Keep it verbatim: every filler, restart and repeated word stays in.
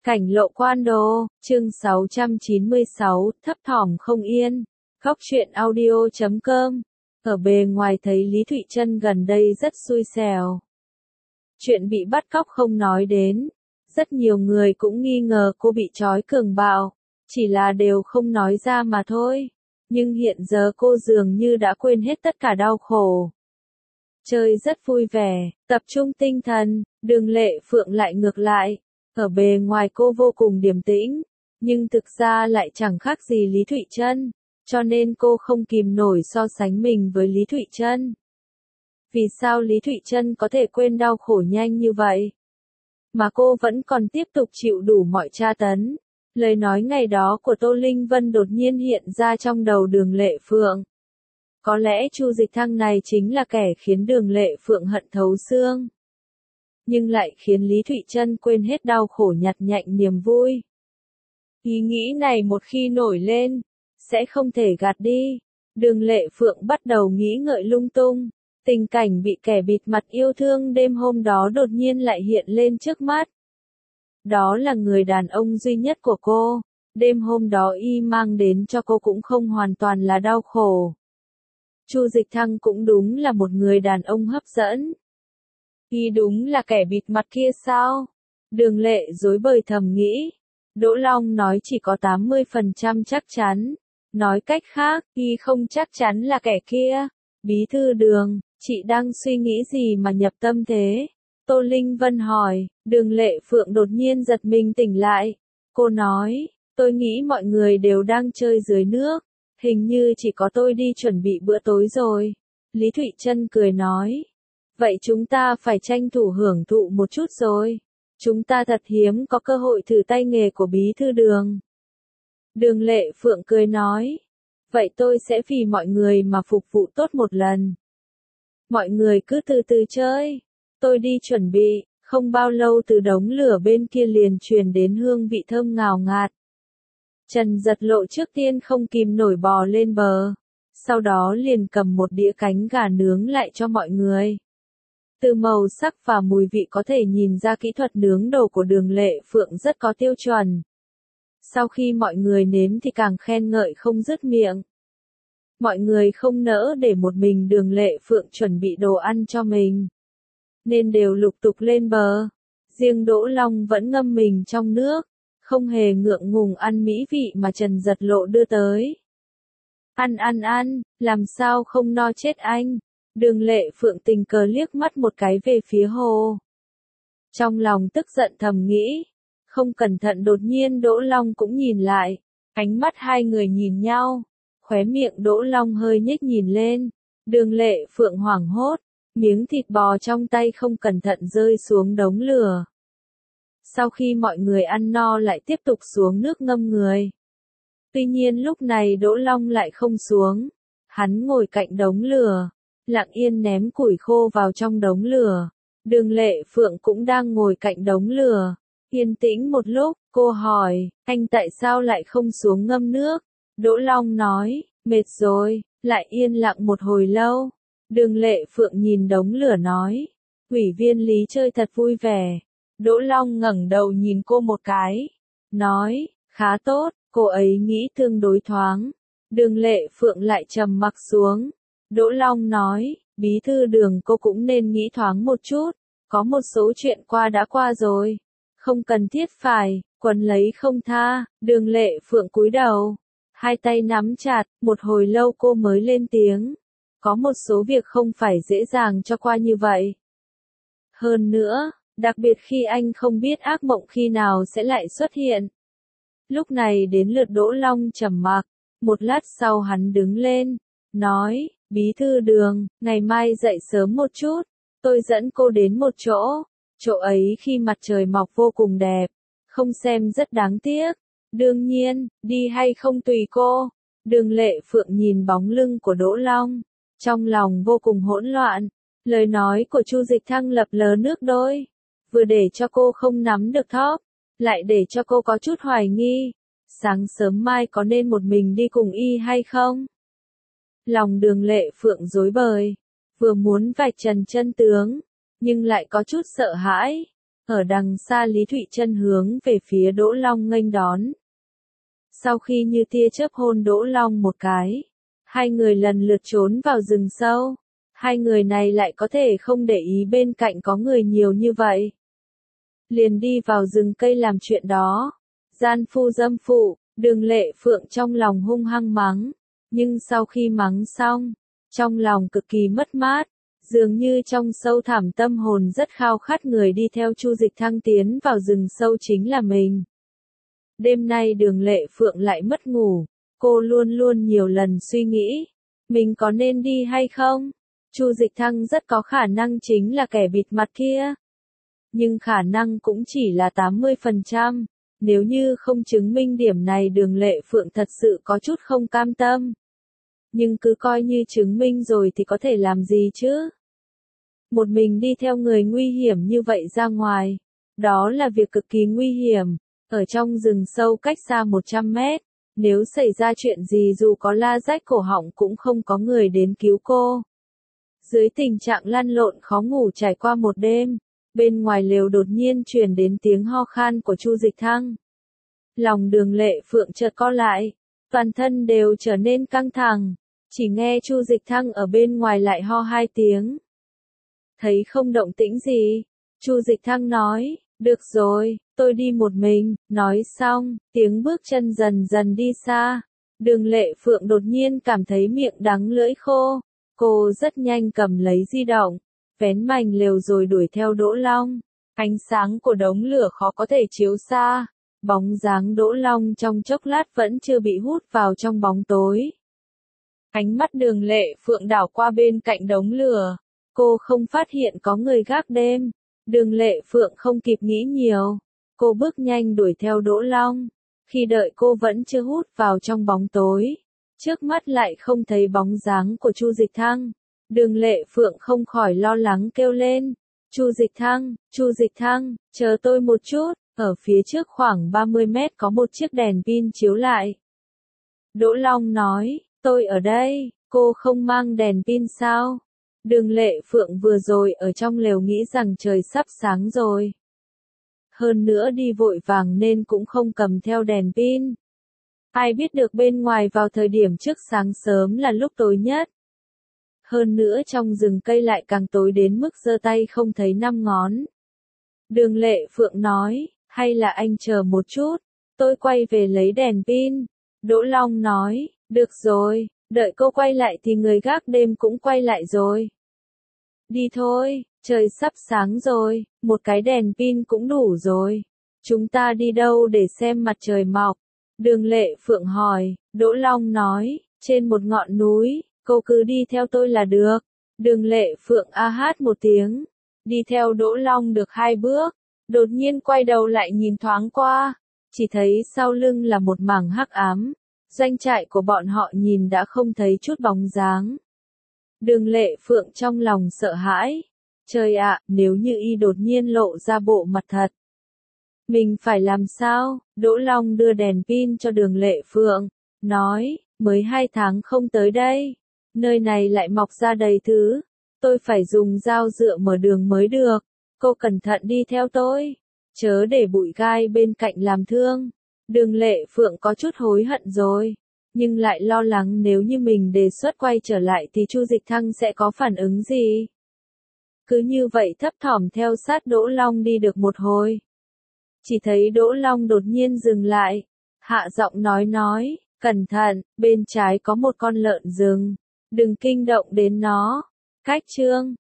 Cảnh lộ quan đồ, chương sáu trăm chín mươi sáu, thấp thỏm không yên. Góc truyện audio chấm com. Ở bề ngoài thấy Lý Thụy Trân gần đây rất xui xẻo. Chuyện bị bắt cóc không nói đến. Rất nhiều người cũng nghi ngờ cô bị trói cường bạo. Chỉ là đều không nói ra mà thôi. Nhưng hiện giờ cô dường như đã quên hết tất cả đau khổ. Chơi rất vui vẻ, tập trung tinh thần, Đường Lệ Phượng lại ngược lại. Ở bề ngoài cô vô cùng điềm tĩnh, nhưng thực ra lại chẳng khác gì Lý Thụy Trân, cho nên cô không kìm nổi so sánh mình với Lý Thụy Trân. Vì sao Lý Thụy Trân có thể quên đau khổ nhanh như vậy? Mà cô vẫn còn tiếp tục chịu đủ mọi tra tấn. Lời nói ngày đó của Tô Linh Vân đột nhiên hiện ra trong đầu Đường Lệ Phượng. Có lẽ Chu Dịch Thăng này chính là kẻ khiến Đường Lệ Phượng hận thấu xương. Nhưng lại khiến Lý Thụy Trân quên hết đau khổ nhặt nhạnh niềm vui. Ý nghĩ này một khi nổi lên, sẽ không thể gạt đi. Đường Lệ Phượng bắt đầu nghĩ ngợi lung tung. Tình cảnh bị kẻ bịt mặt yêu thương đêm hôm đó đột nhiên lại hiện lên trước mắt. Đó là người đàn ông duy nhất của cô. Đêm hôm đó y mang đến cho cô cũng không hoàn toàn là đau khổ. Chu Dịch Thăng cũng đúng là một người đàn ông hấp dẫn. Y đúng là kẻ bịt mặt kia sao? Đường Lệ rối bời thầm nghĩ. Đỗ Long nói chỉ có tám mươi phần trăm chắc chắn. Nói cách khác, y không chắc chắn là kẻ kia. Bí thư Đường, chị đang suy nghĩ gì mà nhập tâm thế? Tô Linh Vân hỏi. Đường Lệ Phượng đột nhiên giật mình tỉnh lại. Cô nói, tôi nghĩ mọi người đều đang chơi dưới nước. Hình như chỉ có tôi đi chuẩn bị bữa tối rồi. Lý Thụy Trân cười nói. Vậy chúng ta phải tranh thủ hưởng thụ một chút rồi. Chúng ta thật hiếm có cơ hội thử tay nghề của bí thư Đường. Đường Lệ Phượng cười nói. Vậy tôi sẽ vì mọi người mà phục vụ tốt một lần. Mọi người cứ từ từ chơi. Tôi đi chuẩn bị. Không bao lâu từ đống lửa bên kia liền truyền đến hương vị thơm ngào ngạt. Trần Giật Lộ trước tiên không kìm nổi bò lên bờ. Sau đó liền cầm một đĩa cánh gà nướng lại cho mọi người. Từ màu sắc và mùi vị có thể nhìn ra kỹ thuật nướng đồ của Đường Lệ Phượng rất có tiêu chuẩn. Sau khi mọi người nếm thì càng khen ngợi không dứt miệng. Mọi người không nỡ để một mình Đường Lệ Phượng chuẩn bị đồ ăn cho mình, nên đều lục tục lên bờ. Riêng Đỗ Long vẫn ngâm mình trong nước, không hề ngượng ngùng ăn mỹ vị mà Trần Giật Lộ đưa tới. Ăn ăn ăn, làm sao không no chết anh? Đường Lệ Phượng tình cờ liếc mắt một cái về phía hồ. Trong lòng tức giận thầm nghĩ. Không cẩn thận đột nhiên Đỗ Long cũng nhìn lại. Ánh mắt hai người nhìn nhau. Khóe miệng Đỗ Long hơi nhếch nhìn lên. Đường Lệ Phượng hoảng hốt. Miếng thịt bò trong tay không cẩn thận rơi xuống đống lửa. Sau khi mọi người ăn no lại tiếp tục xuống nước ngâm người. Tuy nhiên lúc này Đỗ Long lại không xuống. Hắn ngồi cạnh đống lửa. Lặng yên ném củi khô vào trong đống lửa. Đường Lệ Phượng cũng đang ngồi cạnh đống lửa. Yên tĩnh một lúc, cô hỏi, anh tại sao lại không xuống ngâm nước? Đỗ Long nói, mệt rồi, lại yên lặng một hồi lâu. Đường Lệ Phượng nhìn đống lửa nói, ủy viên Lý chơi thật vui vẻ. Đỗ Long ngẩng đầu nhìn cô một cái, nói, khá tốt, cô ấy nghĩ tương đối thoáng. Đường Lệ Phượng lại trầm mặc xuống. Đỗ Long nói, bí thư Đường cô cũng nên nghĩ thoáng một chút, có một số chuyện qua đã qua rồi, không cần thiết phải quấn lấy không tha. Đường Lệ Phượng cúi đầu, hai tay nắm chặt, một hồi lâu cô mới lên tiếng, có một số việc không phải dễ dàng cho qua như vậy. Hơn nữa, đặc biệt khi anh không biết ác mộng khi nào sẽ lại xuất hiện. Lúc này đến lượt Đỗ Long trầm mặc, một lát sau hắn đứng lên, nói, bí thư Đường, ngày mai dậy sớm một chút, tôi dẫn cô đến một chỗ, chỗ ấy khi mặt trời mọc vô cùng đẹp, không xem rất đáng tiếc. Đương nhiên, đi hay không tùy cô. Đường Lệ Phượng nhìn bóng lưng của Đỗ Long, trong lòng vô cùng hỗn loạn. Lời nói của Chu Dịch Thăng lập lờ nước đôi, vừa để cho cô không nắm được thóp, lại để cho cô có chút hoài nghi. Sáng sớm mai có nên một mình đi cùng y hay không? Lòng Đường Lệ Phượng rối bời, vừa muốn vạch trần chân tướng, nhưng lại có chút sợ hãi. Ở đằng xa Lý Thụy Trân hướng về phía Đỗ Long nghênh đón. Sau khi như tia chớp hôn Đỗ Long một cái, hai người lần lượt trốn vào rừng sâu. Hai người này lại có thể không để ý bên cạnh có người nhiều như vậy. Liền đi vào rừng cây làm chuyện đó. Gian phu dâm phụ, Đường Lệ Phượng trong lòng hung hăng mắng. Nhưng sau khi mắng xong, trong lòng cực kỳ mất mát. Dường như trong sâu thẳm tâm hồn rất khao khát người đi theo Chu Dịch Thăng tiến vào rừng sâu chính là mình. Đêm nay Đường Lệ Phượng lại mất ngủ. Cô luôn luôn nhiều lần suy nghĩ. Mình có nên đi hay không? Chu Dịch Thăng rất có khả năng chính là kẻ bịt mặt kia. Nhưng khả năng cũng chỉ là tám mươi phần trăm. Nếu như không chứng minh điểm này Đường Lệ Phượng thật sự có chút không cam tâm. Nhưng cứ coi như chứng minh rồi thì có thể làm gì chứ? Một mình đi theo người nguy hiểm như vậy ra ngoài. Đó là việc cực kỳ nguy hiểm. Ở trong rừng sâu cách xa một trăm mét. Nếu xảy ra chuyện gì dù có la rách cổ họng cũng không có người đến cứu cô. Dưới tình trạng lăn lộn khó ngủ trải qua một đêm, bên ngoài lều đột nhiên truyền đến tiếng ho khan của Chu Dịch Thăng. Lòng Đường Lệ Phượng chợt co lại, toàn thân đều trở nên căng thẳng, chỉ nghe Chu Dịch Thăng ở bên ngoài lại ho hai tiếng. Thấy không động tĩnh gì, Chu Dịch Thăng nói, được rồi, tôi đi một mình, nói xong, tiếng bước chân dần dần đi xa. Đường Lệ Phượng đột nhiên cảm thấy miệng đắng lưỡi khô. Cô rất nhanh cầm lấy di động, vén mành lều rồi đuổi theo Đỗ Long. Ánh sáng của đống lửa khó có thể chiếu xa, bóng dáng Đỗ Long trong chốc lát vẫn chưa bị hút vào trong bóng tối. Ánh mắt Đường Lệ Phượng đảo qua bên cạnh đống lửa, cô không phát hiện có người gác đêm. Đường Lệ Phượng không kịp nghĩ nhiều, cô bước nhanh đuổi theo Đỗ Long. Khi đợi cô vẫn chưa hút vào trong bóng tối, trước mắt lại không thấy bóng dáng của Chu Dịch Thăng. Đường Lệ Phượng không khỏi lo lắng kêu lên. Chu Dịch Thăng, Chu Dịch Thăng, chờ tôi một chút. Ở phía trước khoảng ba mươi mét có một chiếc đèn pin chiếu lại. Đỗ Long nói, tôi ở đây, cô không mang đèn pin sao? Đường Lệ Phượng vừa rồi ở trong lều nghĩ rằng trời sắp sáng rồi. Hơn nữa đi vội vàng nên cũng không cầm theo đèn pin. Ai biết được bên ngoài vào thời điểm trước sáng sớm là lúc tối nhất. Hơn nữa trong rừng cây lại càng tối đến mức giơ tay không thấy năm ngón. Đường Lệ Phượng nói, hay là anh chờ một chút, tôi quay về lấy đèn pin. Đỗ Long nói, được rồi, đợi cô quay lại thì người gác đêm cũng quay lại rồi. Đi thôi, trời sắp sáng rồi, một cái đèn pin cũng đủ rồi. Chúng ta đi đâu để xem mặt trời mọc? Đường Lệ Phượng hỏi. Đỗ Long nói, trên một ngọn núi, cô cứ đi theo tôi là được. Đường Lệ Phượng a hát một tiếng, đi theo Đỗ Long được hai bước, đột nhiên quay đầu lại nhìn thoáng qua, chỉ thấy sau lưng là một mảng hắc ám, doanh trại của bọn họ nhìn đã không thấy chút bóng dáng. Đường Lệ Phượng trong lòng sợ hãi, trời ạ, nếu như y đột nhiên lộ ra bộ mặt thật. Mình phải làm sao? Đỗ Long đưa đèn pin cho Đường Lệ Phượng, nói, mới hai tháng không tới đây, nơi này lại mọc ra đầy thứ, tôi phải dùng dao dựa mở đường mới được, cô cẩn thận đi theo tôi, chớ để bụi gai bên cạnh làm thương. Đường Lệ Phượng có chút hối hận rồi, nhưng lại lo lắng nếu như mình đề xuất quay trở lại thì Chu Dịch Thăng sẽ có phản ứng gì. Cứ như vậy thấp thỏm theo sát Đỗ Long đi được một hồi. Chỉ thấy Đỗ Long đột nhiên dừng lại, hạ giọng nói nói, cẩn thận, bên trái có một con lợn rừng, đừng kinh động đến nó. Cách chương